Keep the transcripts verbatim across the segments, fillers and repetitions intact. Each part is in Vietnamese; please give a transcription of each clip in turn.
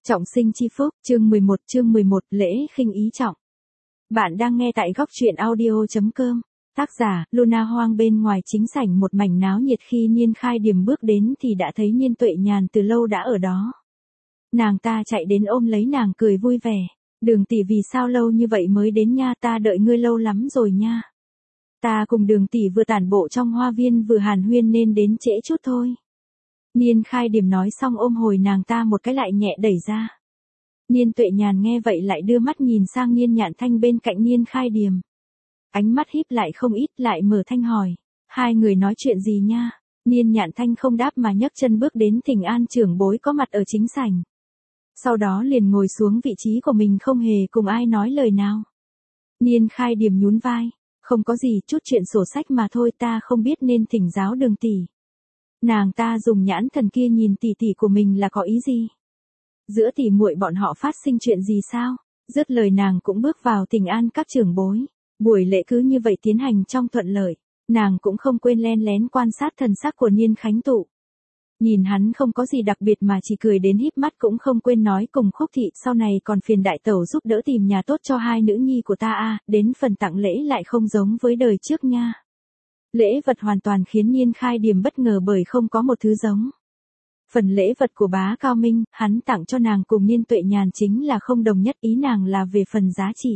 Trọng sinh chi phúc, chương mười một, chương mười một, lễ khinh ý trọng. Bạn đang nghe tại góc truyện audio chấm com. Tác giả, Luna Hoang. Bên ngoài chính sảnh một mảnh náo nhiệt. Khi Niên Khai Điềm bước đến thì đã thấy Niên Tuệ Nhàn từ lâu đã ở đó. Nàng ta chạy đến ôm lấy nàng cười vui vẻ. Đường tỷ vì sao lâu như vậy mới đến nha, ta đợi ngươi lâu lắm rồi nha. Ta cùng Đường tỷ vừa tản bộ trong hoa viên vừa hàn huyên nên đến trễ chút thôi. Niên Khai Điềm nói xong ôm hồi nàng ta một cái lại nhẹ đẩy ra. Niên Tuệ Nhàn nghe vậy lại đưa mắt nhìn sang Niên Nhạn Thanh bên cạnh Niên Khai Điềm. Ánh mắt híp lại không ít, lại mở thanh hỏi. Hai người nói chuyện gì nha? Niên Nhạn Thanh không đáp mà nhấc chân bước đến thỉnh an trưởng bối có mặt ở chính sảnh. Sau đó liền ngồi xuống vị trí của mình không hề cùng ai nói lời nào. Niên Khai Điềm nhún vai. Không có gì, chút chuyện sổ sách mà thôi, ta không biết nên thỉnh giáo Đường tỷ. Nàng ta dùng nhãn thần kia nhìn tỷ tỷ của mình là có ý gì? Giữa tỷ muội bọn họ phát sinh chuyện gì sao? Dứt lời nàng cũng bước vào thỉnh an các trưởng bối. Buổi lễ cứ như vậy tiến hành trong thuận lợi. Nàng cũng không quên len lén quan sát thần sắc của Niên Khánh Tụ. Nhìn hắn không có gì đặc biệt mà chỉ cười đến híp mắt, cũng không quên nói cùng Khúc thị sau này còn phiền đại tẩu giúp đỡ tìm nhà tốt cho hai nữ nhi của ta a. Đến phần tặng lễ lại không giống với đời trước nha. Lễ vật hoàn toàn khiến Niên Khai Điềm bất ngờ bởi không có một thứ giống. Phần lễ vật của bá Cao Minh, hắn tặng cho nàng cùng Niên Tuệ Nhàn chính là không đồng nhất, ý nàng là về phần giá trị.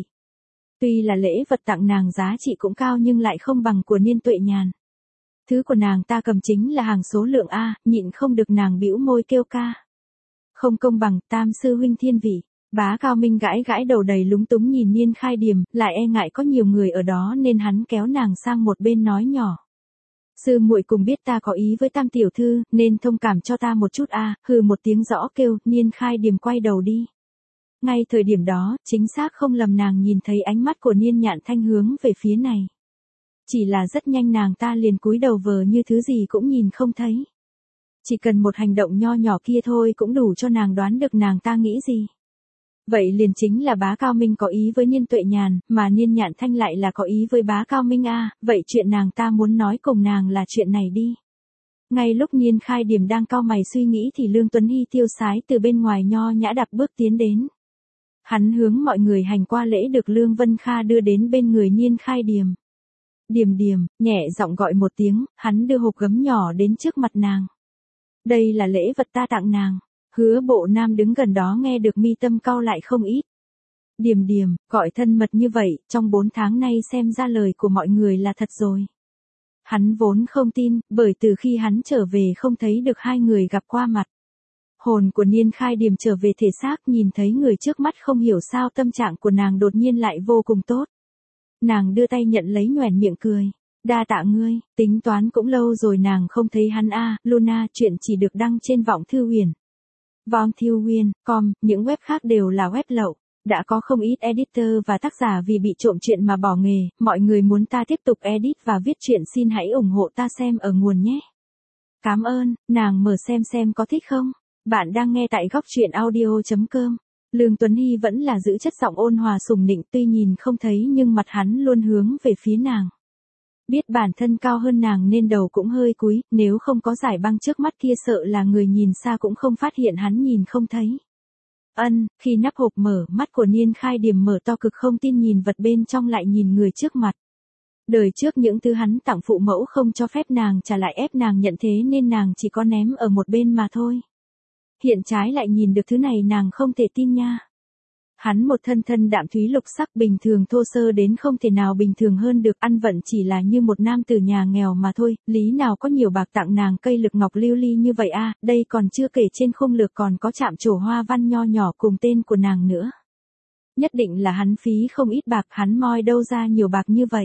Tuy là lễ vật tặng nàng giá trị cũng cao nhưng lại không bằng của Niên Tuệ Nhàn. Thứ của nàng ta cầm chính là hàng số lượng A, nhịn không được nàng bĩu môi kêu ca. Không công bằng, tam sư huynh thiên vị. Bá Cao Minh gãi gãi đầu đầy lúng túng nhìn Niên Khai Điềm, lại e ngại có nhiều người ở đó nên hắn kéo nàng sang một bên nói nhỏ. Sư muội cùng biết ta có ý với tam tiểu thư, nên thông cảm cho ta một chút a. À, hừ một tiếng rõ kêu, Niên Khai Điềm quay đầu đi. Ngay thời điểm đó, chính xác không lầm nàng nhìn thấy ánh mắt của Niên Nhạn Thanh hướng về phía này. Chỉ là rất nhanh nàng ta liền cúi đầu vờ như thứ gì cũng nhìn không thấy. Chỉ cần một hành động nho nhỏ kia thôi cũng đủ cho nàng đoán được nàng ta nghĩ gì. Vậy liền chính là bá Cao Minh có ý với Niên Tuệ Nhàn, mà Niên Nhạn Thanh lại là có ý với bá Cao Minh a. À, vậy chuyện nàng ta muốn nói cùng nàng là chuyện này đi. Ngay lúc Niên Khai Điềm đang cau mày suy nghĩ thì Lương Tuấn Hy tiêu sái từ bên ngoài nho nhã đạp bước tiến đến. Hắn hướng mọi người hành qua lễ được Lương Vân Kha đưa đến bên người Niên Khai Điềm. Điềm Điềm, nhẹ giọng gọi một tiếng, hắn đưa hộp gấm nhỏ đến trước mặt nàng. Đây là lễ vật ta tặng nàng. Hứa Bộ Nam đứng gần đó nghe được mi tâm cau lại không ít. Điềm Điềm, gọi thân mật như vậy, trong bốn tháng nay xem ra lời của mọi người là thật rồi. Hắn vốn không tin, bởi từ khi hắn trở về không thấy được hai người gặp qua mặt. Hồn của Niên Khai Điềm trở về thể xác, nhìn thấy người trước mắt không hiểu sao tâm trạng của nàng đột nhiên lại vô cùng tốt. Nàng đưa tay nhận lấy nhoẻn miệng cười. Đa tạ ngươi, tính toán cũng lâu rồi nàng không thấy hắn a. À, Luna, chuyện chỉ được đăng trên Vọng Thư Huyền. Vong Thư Huyền, com, những web khác đều là web lậu. Đã có không ít editor và tác giả vì bị trộm chuyện mà bỏ nghề, mọi người muốn ta tiếp tục edit và viết chuyện xin hãy ủng hộ ta xem ở nguồn nhé. Cảm ơn, nàng mở xem xem có thích không? Bạn đang nghe tại góc truyện audio chấm com. Lương Tuấn Hy vẫn là giữ chất giọng ôn hòa sùng nịnh, tuy nhìn không thấy nhưng mặt hắn luôn hướng về phía nàng. Biết bản thân cao hơn nàng nên đầu cũng hơi cúi, nếu không có giải băng trước mắt kia sợ là người nhìn xa cũng không phát hiện hắn nhìn không thấy. Ân, khi nắp hộp mở, mắt của Niên Khai Điềm mở to cực không tin nhìn vật bên trong lại nhìn người trước mặt. Đời trước những thứ hắn tặng phụ mẫu không cho phép nàng trả lại ép nàng nhận thế nên nàng chỉ có ném ở một bên mà thôi. Hiện trái lại nhìn được thứ này nàng không thể tin nha. Hắn một thân thân đạm thúy lục sắc bình thường thô sơ đến không thể nào bình thường hơn được, ăn vận chỉ là như một nam tử nhà nghèo mà thôi, lý nào có nhiều bạc tặng nàng cây lực ngọc lưu ly như vậy a. À, đây còn chưa kể trên khung lược còn có chạm trổ hoa văn nho nhỏ cùng tên của nàng nữa. Nhất định là hắn phí không ít bạc, hắn moi đâu ra nhiều bạc như vậy.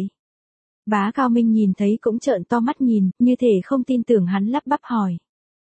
Bá Cao Minh nhìn thấy cũng trợn to mắt nhìn, như thể không tin tưởng, hắn lắp bắp hỏi.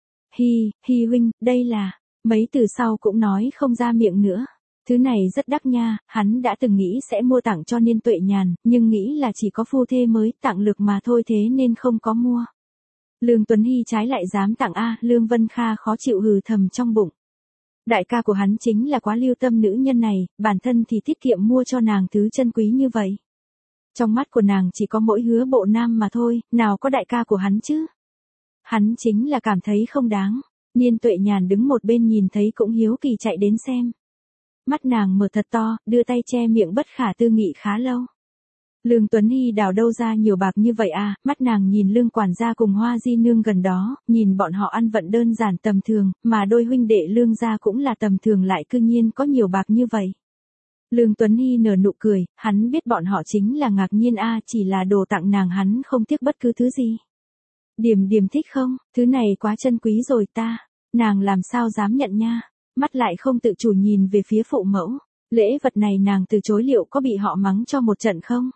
Hi, Hi huynh, đây là, mấy từ sau cũng nói không ra miệng nữa. Thứ này rất đắt nha, hắn đã từng nghĩ sẽ mua tặng cho Niên Tuệ Nhàn, nhưng nghĩ là chỉ có phu thê mới tặng lực mà thôi thế nên không có mua. Lương Tuấn Hy trái lại dám tặng a. Lương Vân Kha khó chịu hừ thầm trong bụng. Đại ca của hắn chính là quá lưu tâm nữ nhân này, bản thân thì tiết kiệm mua cho nàng thứ chân quý như vậy. Trong mắt của nàng chỉ có mỗi Hứa Bộ Nam mà thôi, nào có đại ca của hắn chứ. Hắn chính là cảm thấy không đáng. Niên Tuệ Nhàn đứng một bên nhìn thấy cũng hiếu kỳ chạy đến xem. Mắt nàng mở thật to, đưa tay che miệng bất khả tư nghị khá lâu. Lương Tuấn Hy đào đâu ra nhiều bạc như vậy à, mắt nàng nhìn Lương quản gia cùng Hoa Di nương gần đó, nhìn bọn họ ăn vận đơn giản tầm thường, mà đôi huynh đệ Lương gia cũng là tầm thường lại cư nhiên có nhiều bạc như vậy. Lương Tuấn Hy nở nụ cười, hắn biết bọn họ chính là ngạc nhiên a, à, chỉ là đồ tặng nàng hắn không tiếc bất cứ thứ gì. Điềm Điềm thích không, thứ này quá chân quý rồi ta, nàng làm sao dám nhận nha, mắt lại không tự chủ nhìn về phía phụ mẫu, lễ vật này nàng từ chối liệu có bị họ mắng cho một trận không?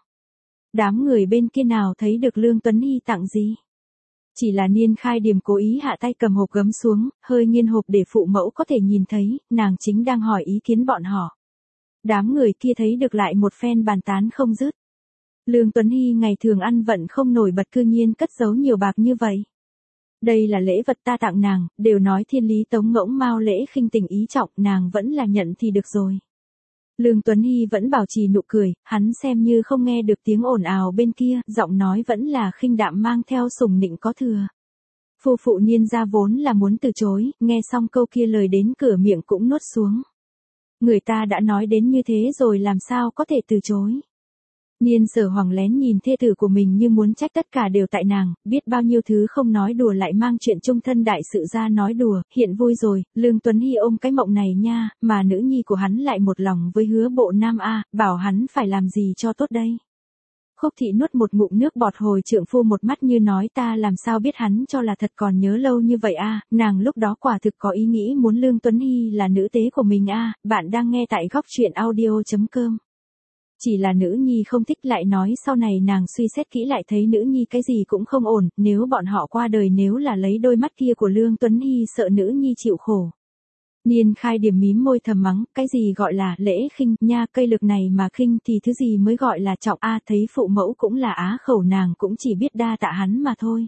Đám người bên kia nào thấy được Lương Tuấn Hy tặng gì? Chỉ là Niên Khai Điềm cố ý hạ tay cầm hộp gấm xuống, hơi nghiêng hộp để phụ mẫu có thể nhìn thấy, nàng chính đang hỏi ý kiến bọn họ. Đám người kia thấy được lại một phen bàn tán không dứt. Lương Tuấn Hy ngày thường ăn vận không nổi bật cư nhiên cất giấu nhiều bạc như vậy. Đây là lễ vật ta tặng nàng, đều nói thiên lý tống ngỗng mao lễ khinh tình ý trọng, nàng vẫn là nhận thì được rồi. Lương Tuấn Hy vẫn bảo trì nụ cười, hắn xem như không nghe được tiếng ồn ào bên kia, giọng nói vẫn là khinh đạm mang theo sùng nịnh có thừa. Phu phụ Niên gia vốn là muốn từ chối, nghe xong câu kia lời đến cửa miệng cũng nuốt xuống. Người ta đã nói đến như thế rồi làm sao có thể từ chối. Niên Sở Hoàng lén nhìn thê tử của mình như muốn trách tất cả đều tại nàng, biết bao nhiêu thứ không nói đùa lại mang chuyện chung thân đại sự ra nói đùa, hiện vui rồi, Lương Tuấn Hy ôm cái mộng này nha, mà nữ nhi của hắn lại một lòng với Hứa Bộ Nam a, bảo hắn phải làm gì cho tốt đây. Khúc Thị nuốt một ngụm nước bọt hồi trượng phu một mắt như nói ta làm sao biết hắn cho là thật còn nhớ lâu như vậy a, nàng lúc đó quả thực có ý nghĩ muốn Lương Tuấn Hy là nữ tế của mình a, bạn đang nghe tại góc truyện audio chấm com. Chỉ là nữ nhi không thích lại nói sau này nàng suy xét kỹ lại thấy nữ nhi cái gì cũng không ổn, nếu bọn họ qua đời nếu là lấy đôi mắt kia của Lương Tuấn Hy sợ nữ nhi chịu khổ. Niên Khai Điềm mím môi thầm mắng, cái gì gọi là lễ khinh nha, cây lực này mà khinh thì thứ gì mới gọi là trọng a, thấy phụ mẫu cũng là á khẩu nàng cũng chỉ biết đa tạ hắn mà thôi.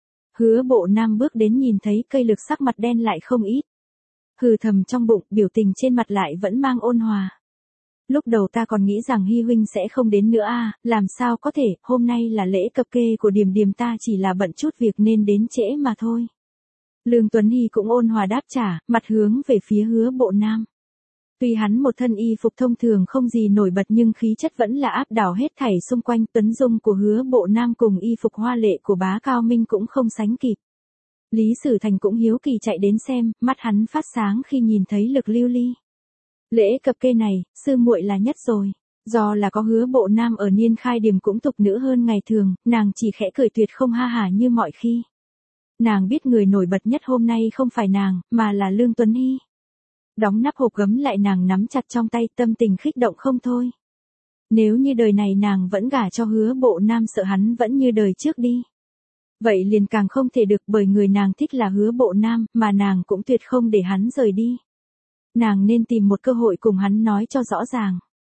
Hứa Bộ Nam bước đến nhìn thấy cây lực sắc mặt đen lại không ít. Hừ thầm trong bụng, biểu tình trên mặt lại vẫn mang ôn hòa. Lúc đầu ta còn nghĩ rằng Hy huynh sẽ không đến nữa a, à, làm sao có thể, hôm nay là lễ cập kê của Điềm Điềm ta chỉ là bận chút việc nên đến trễ mà thôi. Lương Tuấn Hy cũng ôn hòa đáp trả, mặt hướng về phía Hứa Bộ Nam. Tuy hắn một thân y phục thông thường không gì nổi bật nhưng khí chất vẫn là áp đảo hết thảy xung quanh, tuấn dung của Hứa Bộ Nam cùng y phục hoa lệ của Bá Cao Minh cũng không sánh kịp. Lý Sử Thành cũng hiếu kỳ chạy đến xem, mắt hắn phát sáng khi nhìn thấy Lực Lưu Ly. Lễ cập kê này, sư muội là nhất rồi. Do là có Hứa Bộ Nam ở Niên Khai Điềm cũng tục nữ hơn ngày thường, nàng chỉ khẽ cười tuyệt không ha hả như mọi khi. Nàng biết người nổi bật nhất hôm nay không phải nàng, mà là Lương Tuấn Hy. Đóng nắp hộp gấm lại nàng nắm chặt trong tay, tâm tình khích động không thôi. Nếu như đời này nàng vẫn gả cho Hứa Bộ Nam sợ hắn vẫn như đời trước đi. Vậy liền càng không thể được, bởi người nàng thích là Hứa Bộ Nam, mà nàng cũng tuyệt không để hắn rời đi. Nàng nên tìm một cơ hội cùng hắn nói cho rõ ràng.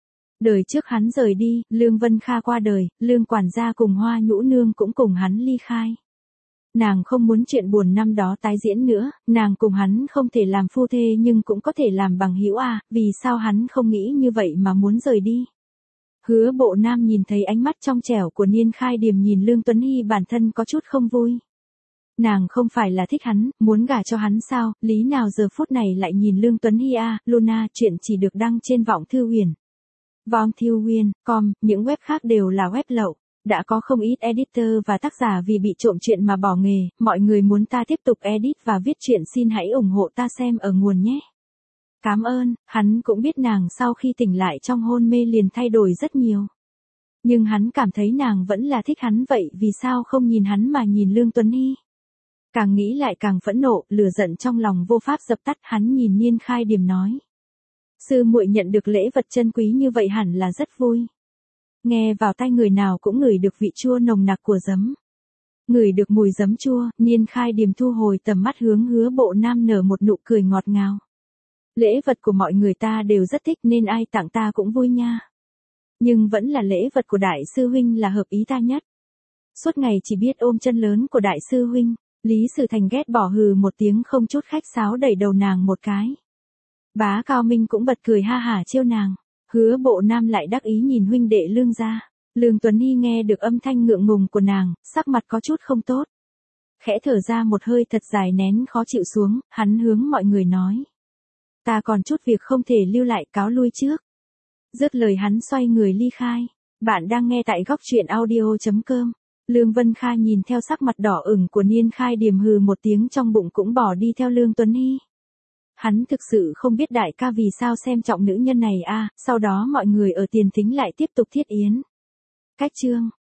Đời trước hắn rời đi, Lương Vân Kha qua đời, Lương quản gia cùng Hoa Nhũ Nương cũng cùng hắn ly khai. Nàng không muốn chuyện buồn năm đó tái diễn nữa, nàng cùng hắn không thể làm phu thê nhưng cũng có thể làm bằng hữu à, vì sao hắn không nghĩ như vậy mà muốn rời đi. Hứa Bộ Nam nhìn thấy ánh mắt trong trẻo của Niên Khai Điềm nhìn Lương Tuấn Hy bản thân có chút không vui. Nàng không phải là thích hắn, muốn gả cho hắn sao, lý nào giờ phút này lại nhìn Lương Tuấn Hy a, à, Luna, chuyện chỉ được đăng trên Vọng Thư Huyền. Vong Thư Huyền, com, những web khác đều là web lậu. Đã có không ít editor và tác giả vì bị trộm chuyện mà bỏ nghề, mọi người muốn ta tiếp tục edit và viết chuyện xin hãy ủng hộ ta xem ở nguồn nhé. Cảm ơn, hắn cũng biết nàng sau khi tỉnh lại trong hôn mê liền thay đổi rất nhiều. Nhưng hắn cảm thấy nàng vẫn là thích hắn vậy vì sao không nhìn hắn mà nhìn Lương Tuấn Hy. Càng nghĩ lại càng phẫn nộ, lửa giận trong lòng vô pháp dập tắt, hắn nhìn Niên Khai Điềm nói. Sư muội nhận được lễ vật chân quý như vậy hẳn là rất vui. Nghe vào tai người nào cũng ngửi được vị chua nồng nặc của giấm. Ngửi được mùi giấm chua, Niên Khai Điềm thu hồi tầm mắt hướng Hứa Bộ Nam nở một nụ cười ngọt ngào. Lễ vật của mọi người ta đều rất thích nên ai tặng ta cũng vui nha. Nhưng vẫn là lễ vật của đại sư huynh là hợp ý ta nhất. Suốt ngày chỉ biết ôm chân lớn của đại sư huynh, Lý Sử Thành ghét bỏ hừ một tiếng không chút khách sáo đẩy đầu nàng một cái. Bá Cao Minh cũng bật cười ha hả trêu nàng. Hứa Bộ Nam lại đắc ý nhìn huynh đệ Lương gia. Lương Tuấn Hy nghe được âm thanh ngượng ngùng của nàng, sắc mặt có chút không tốt. Khẽ thở ra một hơi thật dài nén khó chịu xuống, hắn hướng mọi người nói. Ta còn chút việc không thể lưu lại, cáo lui trước. Dứt lời hắn xoay người ly khai. Bạn đang nghe tại góc truyện audio chấm com. Lương Vân Kha nhìn theo sắc mặt đỏ ửng của Niên Khai Điềm hừ một tiếng trong bụng cũng bỏ đi theo Lương Tuấn Hy. Hắn thực sự không biết đại ca vì sao xem trọng nữ nhân này a. À, sau đó mọi người ở tiền thính lại tiếp tục thiết yến. Cách chương